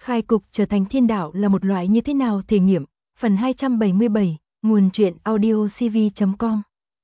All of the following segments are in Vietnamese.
Khai cục trở thành thiên đạo là một loại như thế nào thể nghiệm, phần 277, nguồn truyện audio cv.com.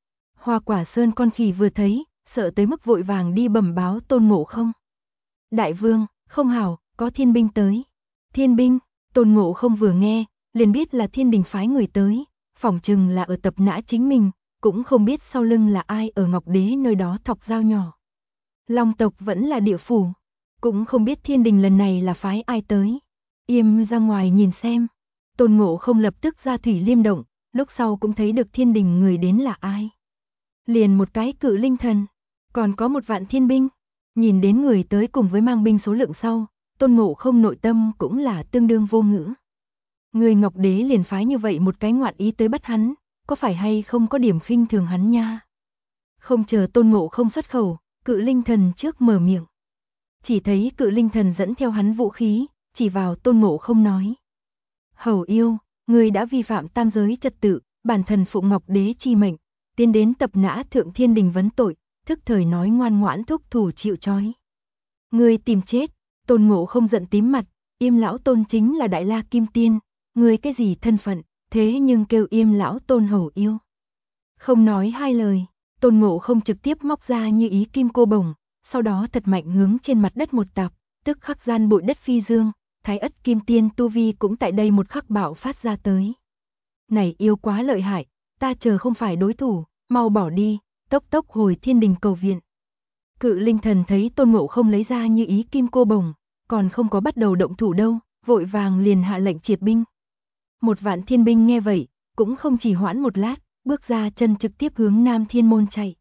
Hoa Quả Sơn con khỉ vừa thấy, sợ tới mức vội vàng đi bẩm báo Tôn Ngộ Không. Đại vương, không hảo, có thiên binh tới. Thiên binh, Tôn Ngộ Không vừa nghe, liền biết là thiên đình phái người tới, phỏng chừng là ở tập nã chính mình, cũng không biết sau lưng là ai ở Ngọc Đế nơi đó thọc dao nhỏ. Long tộc vẫn là địa phủ, cũng không biết thiên đình lần này là phái ai tới. Yêm ra ngoài nhìn xem. Tôn Ngộ Không lập tức ra thủy liêm động, lúc sau cũng thấy được thiên đình người đến là ai. Liền một cái cự linh thần, còn có một vạn thiên binh. Nhìn đến người tới cùng với mang binh số lượng sau, Tôn Ngộ Không nội tâm cũng là tương đương vô ngữ. Người Ngọc Đế liền phái như vậy một cái ngoạn ý tới bắt hắn, có phải hay không có điểm khinh thường hắn nha. Không chờ Tôn Ngộ Không xuất khẩu, cự linh thần trước mở miệng. Chỉ thấy cự linh thần dẫn theo hắn vũ khí, chỉ vào Tôn Ngộ Không nói. Hầu yêu, người đã vi phạm tam giới trật tự, bản thần phụng Ngọc Đế chi mệnh, tiến đến tập nã thượng thiên đình vấn tội, thức thời nói ngoan ngoãn thúc thủ chịu trói. Người tìm chết. Tôn Ngộ Không giận tím mặt, Yêm lão tôn chính là Đại La Kim Tiên, người cái gì thân phận, thế nhưng kêu Yêm lão tôn hầu yêu. Không nói hai lời, Tôn Ngộ Không trực tiếp móc ra như ý kim cô bổng, sau đó thật mạnh hướng trên mặt đất một tạp, tức khắc gian bụi đất phi dương, Thái Ất Kim Tiên tu vi cũng tại đây một khắc bạo phát ra tới. Này yêu quá lợi hại, ta chờ không phải đối thủ, mau bỏ đi, tốc tốc hồi thiên đình cầu viện. Cự linh thần thấy Tôn Ngộ Không lấy ra như ý kim cô bổng, còn không có bắt đầu động thủ đâu, vội vàng liền hạ lệnh triệt binh. Một vạn thiên binh nghe vậy, cũng không chỉ hoãn một lát, bước ra chân trực tiếp hướng Nam Thiên Môn chạy.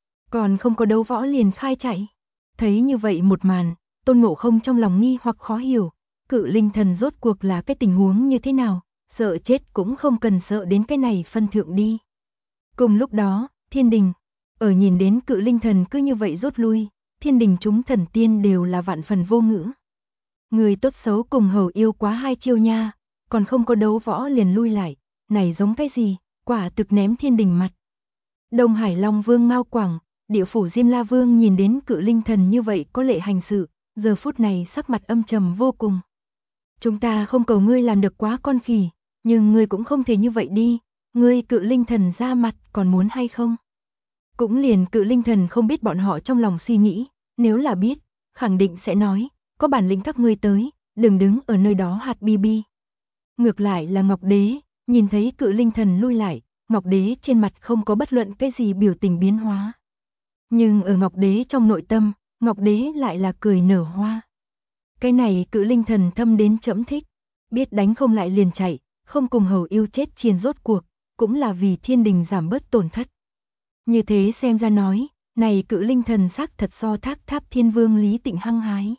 Còn không có đấu võ liền khai chạy. Thấy như vậy một màn, Tôn Ngộ Không trong lòng nghi hoặc khó hiểu, cự linh thần rốt cuộc là cái tình huống như thế nào, sợ chết cũng không cần sợ đến cái này phân thượng đi. Cùng lúc đó, thiên đình, ở nhìn đến cự linh thần cứ như vậy rút lui, thiên đình chúng thần tiên đều là vạn phần vô ngữ. Người tốt xấu cùng hầu yêu quá hai chiêu nha, còn không có đấu võ liền lui lại, này giống cái gì, quả thực ném thiên đình mặt. Đông Hải Long Vương Ngao Quảng, địa phủ Diêm La Vương nhìn đến cự linh thần như vậy có lệ hành sự, giờ phút này sắc mặt âm trầm vô cùng. Chúng ta không cầu ngươi làm được quá con khỉ, nhưng ngươi cũng không thể như vậy đi, ngươi cự linh thần ra mặt còn muốn hay không? Cũng liền cự linh thần không biết bọn họ trong lòng suy nghĩ, nếu là biết, khẳng định sẽ nói, có bản lĩnh các ngươi tới, đừng đứng ở nơi đó hạt bi bi. Ngược lại là Ngọc Đế, nhìn thấy cự linh thần lui lại, Ngọc Đế trên mặt không có bất luận cái gì biểu tình biến hóa. Nhưng ở Ngọc Đế trong nội tâm, Ngọc Đế lại là cười nở hoa. Cái này cự linh thần thâm đến chẫm thích, biết đánh không lại liền chạy, không cùng hầu yêu chết chiên rốt cuộc, cũng là vì thiên đình giảm bớt tổn thất. Như thế xem ra nói, này cự linh thần xác thật so Thác Tháp Thiên Vương Lý Tịnh hăng hái.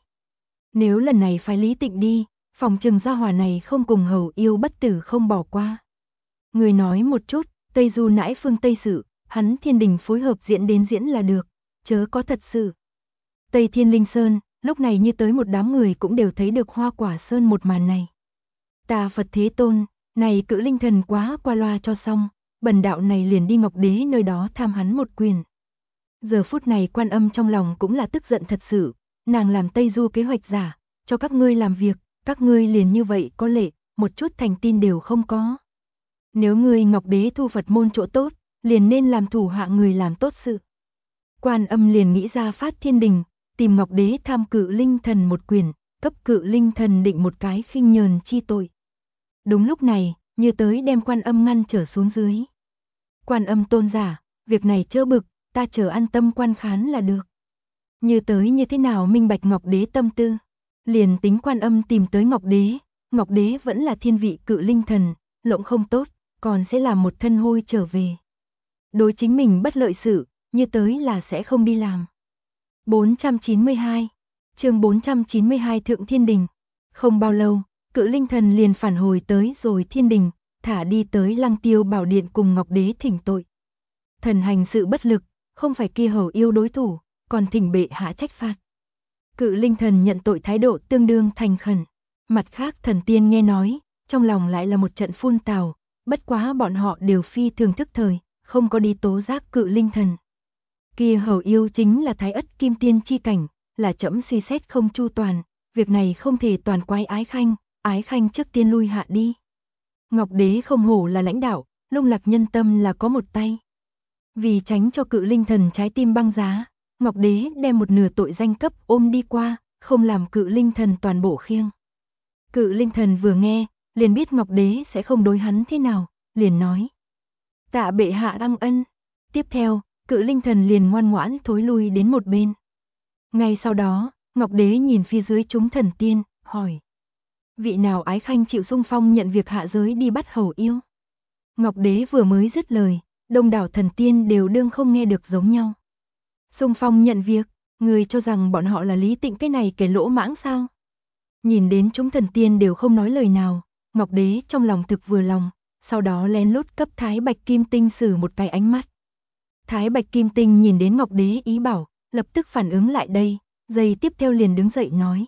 Nếu lần này phải Lý Tịnh đi, phòng trừng gia hỏa này không cùng hầu yêu bất tử không bỏ qua. Người nói một chút, Tây Du nãi phương Tây sự, hắn thiên đình phối hợp diễn đến diễn là được, chớ có thật sự. Tây Thiên Linh Sơn, lúc này như tới một đám người cũng đều thấy được Hoa Quả Sơn một màn này. Ta Phật Thế Tôn, này cự linh thần quá qua loa cho xong, bần đạo này liền đi Ngọc Đế nơi đó tham hắn một quyền. Giờ phút này Quan Âm trong lòng cũng là tức giận thật sự, nàng làm Tây Du kế hoạch giả, cho các ngươi làm việc, các ngươi liền như vậy có lệ, một chút thành tin đều không có. Nếu ngươi Ngọc Đế thu Phật môn chỗ tốt, liền nên làm thủ hạ người làm tốt sự. Quan Âm liền nghĩ ra phát thiên đình, tìm Ngọc Đế tham cự linh thần một quyền, cấp cự linh thần định một cái khinh nhờn chi tội. Đúng lúc này, Như tới đem Quan Âm ngăn trở xuống dưới. Quan Âm tôn giả, việc này chớ bực, ta chờ an tâm quan khán là được. Như tới như thế nào minh bạch Ngọc Đế tâm tư, liền tính Quan Âm tìm tới Ngọc Đế vẫn là thiên vị cự linh thần, lộng không tốt, còn sẽ làm một thân hôi trở về. Đối chính mình bất lợi sự, Như tới là sẽ không đi làm. 492, chương 492 Thượng Thiên Đình. Không bao lâu, cự linh thần liền phản hồi tới rồi thiên đình, thả đi tới Lăng Tiêu Bảo Điện cùng Ngọc Đế thỉnh tội. Thần hành sự bất lực, không phải kia hầu yêu đối thủ, còn thỉnh bệ hạ trách phạt. Cự linh thần nhận tội thái độ tương đương thành khẩn. Mặt khác thần tiên nghe nói, trong lòng lại là một trận phun tào, bất quá bọn họ đều phi thường thức thời, không có đi tố giác cự linh thần. Kia hầu yêu chính là Thái Ất Kim Tiên chi cảnh, là trẫm suy xét không chu toàn, việc này không thể toàn quái Ái Khanh trước tiên lui hạ đi. Ngọc Đế không hổ là lãnh đạo, lung lạc nhân tâm là có một tay. Vì tránh cho Cự Linh Thần trái tim băng giá, Ngọc Đế đem một nửa tội danh cấp ôm đi qua, không làm Cự Linh Thần toàn bộ khiêng. Cự Linh Thần vừa nghe, liền biết Ngọc Đế sẽ không đối hắn thế nào, liền nói: tạ bệ hạ đăng ân. Tiếp theo, Cự Linh Thần liền ngoan ngoãn thối lui đến một bên. Ngay sau đó, Ngọc Đế nhìn phía dưới chúng thần tiên, hỏi: vị nào Ái Khanh chịu xung phong nhận việc hạ giới đi bắt hầu yêu? Ngọc Đế vừa mới dứt lời, đông đảo thần tiên đều đương không nghe được giống nhau. Xung phong nhận việc, người cho rằng bọn họ là Lý Tịnh cái này kẻ lỗ mãng sao? Nhìn đến chúng thần tiên đều không nói lời nào, Ngọc Đế trong lòng thực vừa lòng, sau đó lén lút cấp Thái Bạch Kim Tinh sử một cái ánh mắt. Thái Bạch Kim Tinh nhìn đến Ngọc Đế ý bảo, lập tức phản ứng lại đây, giây tiếp theo liền đứng dậy nói: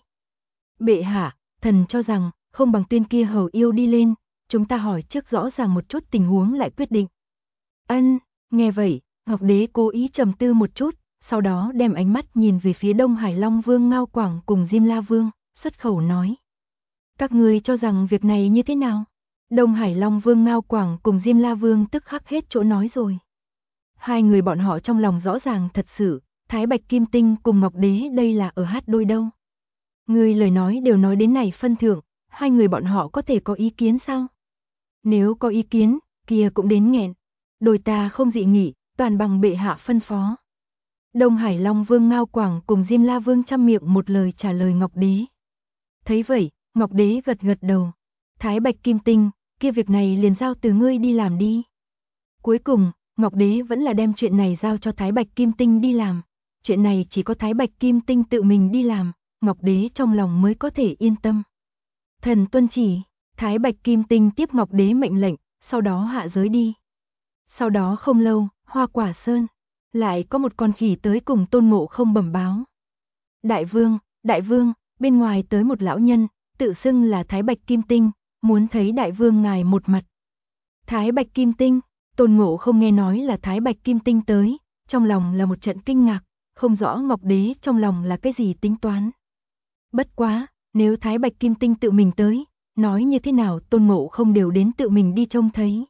bệ hạ, thần cho rằng không bằng tuyên kia hầu yêu đi lên, chúng ta hỏi trước rõ ràng một chút tình huống lại quyết định. Ân, nghe vậy, Ngọc Đế cố ý trầm tư một chút, sau đó đem ánh mắt nhìn về phía Đông Hải Long Vương Ngao Quảng cùng Diêm La Vương, xuất khẩu nói: các ngươi cho rằng việc này như thế nào? Đông Hải Long Vương Ngao Quảng cùng Diêm La Vương tức khắc hết chỗ nói rồi. Hai người bọn họ trong lòng rõ ràng thật sự, Thái Bạch Kim Tinh cùng Ngọc Đế đây là ở hát đôi đâu. Người lời nói đều nói đến này phân thượng, hai người bọn họ có thể có ý kiến sao? Nếu có ý kiến, kia cũng đến nghẹn. Đôi ta không dị nghị, toàn bằng bệ hạ phân phó. Đông Hải Long Vương Ngao Quảng cùng Diêm La Vương chăm miệng một lời trả lời Ngọc Đế. Thấy vậy, Ngọc Đế gật gật đầu. Thái Bạch Kim Tinh, kia việc này liền giao từ ngươi đi làm đi. Cuối cùng, Ngọc Đế vẫn là đem chuyện này giao cho Thái Bạch Kim Tinh đi làm. Chuyện này chỉ có Thái Bạch Kim Tinh tự mình đi làm, Ngọc Đế trong lòng mới có thể yên tâm. Thần tuân chỉ, Thái Bạch Kim Tinh tiếp Ngọc Đế mệnh lệnh, sau đó hạ giới đi. Sau đó không lâu, Hoa Quả Sơn, lại có một con khỉ tới cùng Tôn Ngộ Không bẩm báo. Đại vương, bên ngoài tới một lão nhân, tự xưng là Thái Bạch Kim Tinh, muốn thấy đại vương ngài một mặt. Thái Bạch Kim Tinh, Tôn Ngộ Không nghe nói là Thái Bạch Kim Tinh tới, trong lòng là một trận kinh ngạc, không rõ Ngọc Đế trong lòng là cái gì tính toán. Bất quá, nếu Thái Bạch Kim Tinh tự mình tới, nói như thế nào Tôn Ngộ Không đều đến tự mình đi trông thấy.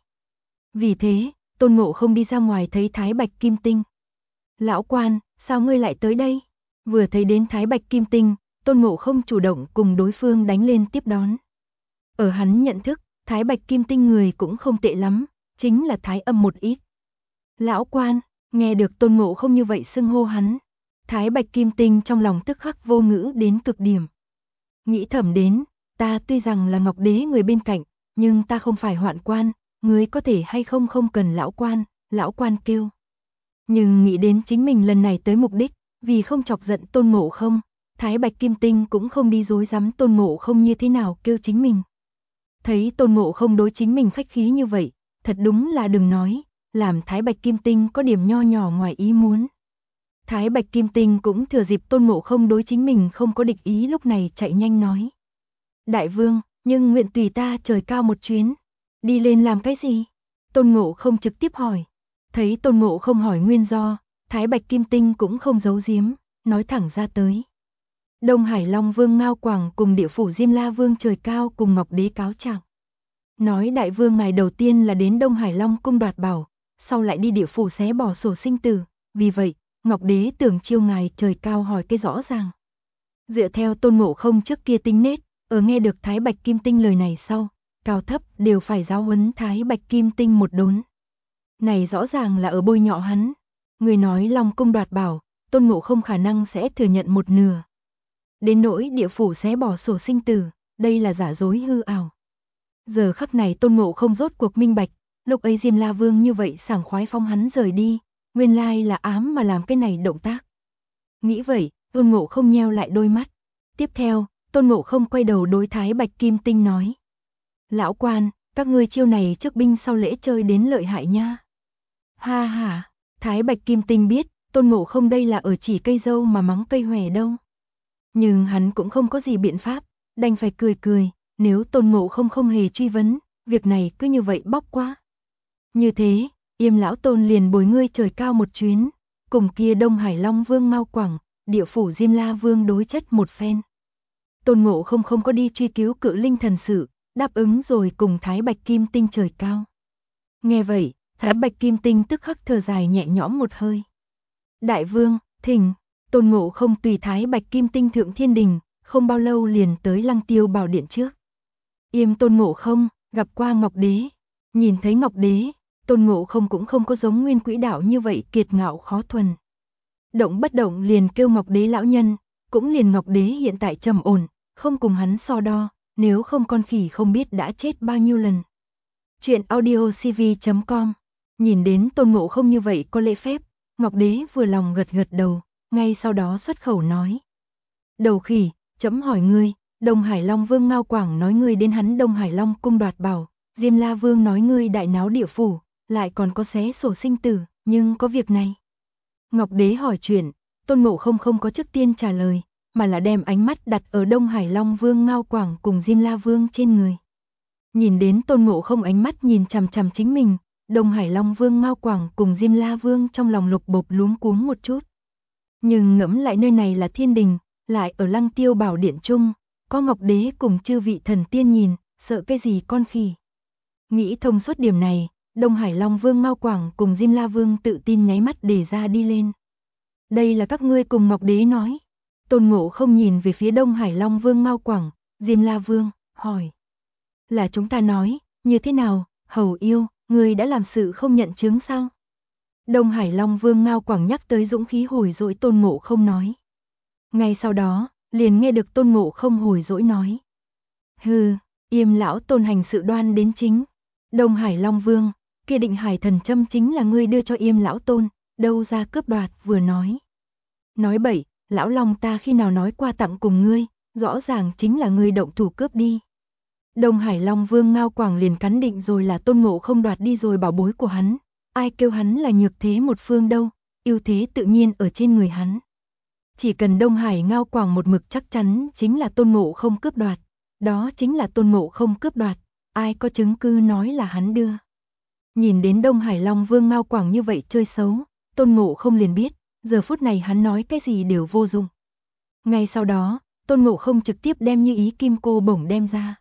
Vì thế, Tôn Ngộ Không đi ra ngoài thấy Thái Bạch Kim Tinh. Lão quan, sao ngươi lại tới đây? Vừa thấy đến Thái Bạch Kim Tinh, Tôn Ngộ Không chủ động cùng đối phương đánh lên tiếp đón. Ở hắn nhận thức, Thái Bạch Kim Tinh người cũng không tệ lắm, chính là thái âm một ít. Lão quan, nghe được Tôn Ngộ Không như vậy xưng hô hắn, Thái Bạch Kim Tinh trong lòng tức khắc vô ngữ đến cực điểm. Nghĩ thầm đến, ta tuy rằng là Ngọc Đế người bên cạnh, nhưng ta không phải hoạn quan, ngươi có thể hay không không cần lão quan kêu. Nhưng nghĩ đến chính mình lần này tới mục đích, vì không chọc giận Tôn Ngộ Không, Thái Bạch Kim Tinh cũng không đi dối dám Tôn Ngộ Không như thế nào kêu chính mình. Thấy Tôn Ngộ Không đối chính mình khách khí như vậy, thật đúng là đừng nói, làm Thái Bạch Kim Tinh có điểm nho nhỏ ngoài ý muốn. Thái Bạch Kim Tinh cũng thừa dịp Tôn Ngộ Không đối chính mình không có địch ý lúc này chạy nhanh nói. Đại vương, nhưng nguyện tùy ta trời cao một chuyến. Đi lên làm cái gì? Tôn Ngộ Không trực tiếp hỏi. Thấy Tôn Ngộ Không hỏi nguyên do, Thái Bạch Kim Tinh cũng không giấu giếm, nói thẳng ra tới. Đông Hải Long Vương Ngao Quảng cùng địa phủ Diêm La Vương trời cao cùng Ngọc Đế cáo trạng. Nói đại vương ngài đầu tiên là đến Đông Hải Long cung đoạt bảo, sau lại đi địa phủ xé bỏ sổ sinh tử, vì vậy, Ngọc Đế tưởng chiêu ngài trời cao hỏi cái rõ ràng. Dựa theo Tôn Ngộ Không trước kia tính nết, ở nghe được Thái Bạch Kim Tinh lời này sau, cao thấp đều phải giáo huấn Thái Bạch Kim Tinh một đốn. Này rõ ràng là ở bôi nhọ hắn. Người nói Long cung đoạt bảo, Tôn Ngộ Không khả năng sẽ thừa nhận một nửa. Đến nỗi địa phủ xé bỏ sổ sinh tử, đây là giả dối hư ảo. Giờ khắc này Tôn Ngộ Không rốt cuộc minh bạch, lúc ấy Diêm La Vương như vậy sảng khoái phong hắn rời đi, nguyên lai là ám mà làm cái này động tác. Nghĩ vậy, Tôn Ngộ Không nheo lại đôi mắt. Tiếp theo, Tôn Ngộ Không quay đầu đối Thái Bạch Kim Tinh nói. Lão quan, các ngươi chiêu này trước binh sau lễ chơi đến lợi hại nha. Ha ha, Thái Bạch Kim Tinh biết, Tôn Ngộ Không đây là ở chỉ cây dâu mà mắng cây hòe đâu. Nhưng hắn cũng không có gì biện pháp, đành phải cười cười, nếu Tôn Ngộ Không không hề truy vấn, việc này cứ như vậy bóc qua. Như thế, Yêm lão Tôn liền bồi ngươi trời cao một chuyến, cùng kia Đông Hải Long Vương Ngao Quảng, địa phủ Diêm La Vương đối chất một phen. Tôn Ngộ Không không có đi truy cứu Cự Linh thần sự, đáp ứng rồi cùng Thái Bạch Kim Tinh trời cao. Nghe vậy, Thái Bạch Kim Tinh tức khắc thở dài nhẹ nhõm một hơi. Đại vương, thỉnh. Tôn Ngộ Không tùy Thái Bạch Kim Tinh thượng thiên đình, không bao lâu liền tới Lăng Tiêu Bảo Điện trước. Yêm Tôn Ngộ Không, gặp qua Ngọc Đế. Nhìn thấy Ngọc Đế, Tôn Ngộ Không cũng không có giống Nguyên Quỹ Đạo như vậy kiệt ngạo khó thuần. Động bất động liền kêu Ngọc Đế lão nhân, cũng liền Ngọc Đế hiện tại trầm ổn, không cùng hắn so đo, nếu không con khỉ không biết đã chết bao nhiêu lần. Chuyện audiocv.com. Nhìn đến Tôn Ngộ Không như vậy có lễ phép, Ngọc Đế vừa lòng gật gật đầu, ngay sau đó xuất khẩu nói. Đầu khỉ, chấm hỏi ngươi, Đông Hải Long Vương Ngao Quảng nói ngươi đến hắn Đông Hải Long cung đoạt bảo, Diêm La Vương nói ngươi đại náo địa phủ, lại còn có xé sổ sinh tử, nhưng có việc này. Ngọc Đế hỏi chuyện, Tôn Ngộ Không không có trước tiên trả lời, mà là đem ánh mắt đặt ở Đông Hải Long Vương Ngao Quảng cùng Diêm La Vương trên người. Nhìn đến Tôn Ngộ Không ánh mắt nhìn chằm chằm chính mình, Đông Hải Long Vương Ngao Quảng cùng Diêm La Vương trong lòng lục bộp luống cuống một chút. Nhưng ngẫm lại nơi này là thiên đình, lại ở Lăng Tiêu Bảo Điện chung, có Ngọc Đế cùng chư vị thần tiên nhìn, sợ cái gì con khỉ. Nghĩ thông suốt điểm này, Đông Hải Long Vương Ngao Quảng cùng Diêm La Vương tự tin nháy mắt để ra đi lên. Đây là các ngươi cùng Ngọc Đế nói. Tôn Ngộ Không nhìn về phía Đông Hải Long Vương Ngao Quảng, Diêm La Vương, hỏi. Là chúng ta nói, như thế nào, hầu yêu, ngươi đã làm sự không nhận chứng sao? Đông Hải Long Vương Ngao Quảng nhắc tới dũng khí hồi dỗi Tôn Ngộ Không nói. Ngay sau đó, liền nghe được Tôn Ngộ Không hồi dỗi nói. Hừ, Yêm lão Tôn hành sự đoan đến chính. Đông Hải Long Vương, kia Định Hải thần châm chính là ngươi đưa cho Yêm lão Tôn, đâu ra cướp đoạt vừa nói. Nói bậy, lão Long ta khi nào nói qua tặng cùng ngươi, rõ ràng chính là ngươi động thủ cướp đi. Đông Hải Long Vương Ngao Quảng liền cắn định rồi là Tôn Ngộ Không đoạt đi rồi bảo bối của hắn, ai kêu hắn là nhược thế một phương đâu, ưu thế tự nhiên ở trên người hắn. Chỉ cần Đông Hải Ngao Quảng một mực chắc chắn chính là Tôn Ngộ Không cướp đoạt, đó chính là Tôn Ngộ Không cướp đoạt, ai có chứng cứ nói là hắn đưa. Nhìn đến Đông Hải Long Vương Ngao Quảng như vậy chơi xấu, Tôn Ngộ Không liền biết, giờ phút này hắn nói cái gì đều vô dụng. Ngay sau đó, Tôn Ngộ Không trực tiếp đem Như Ý Kim Cô Bổng đem ra.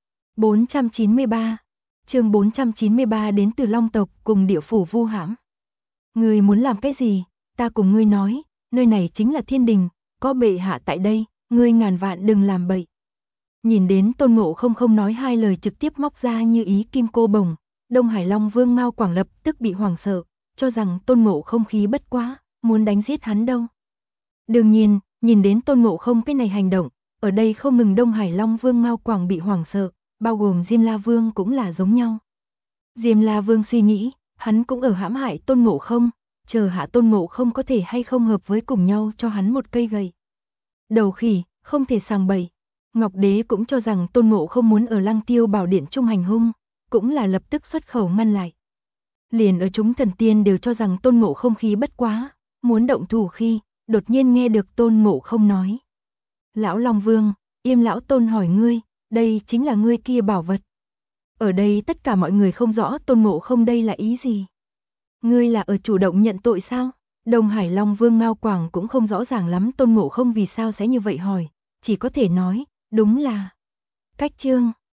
493. Chương 493 đến từ Long tộc cùng địa phủ Vu Hãm. Ngươi muốn làm cái gì? Ta cùng ngươi nói, nơi này chính là thiên đình, có bệ hạ tại đây, ngươi ngàn vạn đừng làm bậy. Nhìn đến Tôn Ngộ Không không nói hai lời trực tiếp móc ra Như Ý Kim Cô Bổng, Đông Hải Long Vương Ngao Quảng lập tức bị hoảng sợ, cho rằng Tôn Ngộ Không khí bất quá, muốn đánh giết hắn đâu. Đương nhiên, nhìn đến Tôn Ngộ Không cái này hành động, ở đây không ngừng Đông Hải Long Vương Ngao Quảng bị hoảng sợ, bao gồm Diêm La Vương cũng là giống nhau. Diêm La Vương suy nghĩ, hắn cũng ở hãm hại Tôn Ngộ Không, chờ hạ Tôn Ngộ Không có thể hay không hợp với cùng nhau cho hắn một cây gậy. Đầu khỉ, không thể sàng bậy. Ngọc Đế cũng cho rằng Tôn Ngộ Không muốn ở Lăng Tiêu Bảo Điện trung hành hung, cũng là lập tức xuất khẩu ngăn lại. Liền ở chúng thần tiên đều cho rằng Tôn Ngộ Không khí bất quá, muốn động thủ khi, đột nhiên nghe được Tôn Ngộ Không nói. Lão Long Vương, Yêm lão Tôn hỏi ngươi, đây chính là ngươi kia bảo vật. Ở đây tất cả mọi người không rõ Tôn Ngộ Không đây là ý gì. Ngươi là ở chủ động nhận tội sao? Đông Hải Long Vương Ngao Quảng cũng không rõ ràng lắm Tôn Ngộ Không vì sao sẽ như vậy hỏi, chỉ có thể nói, đúng là. Cách chương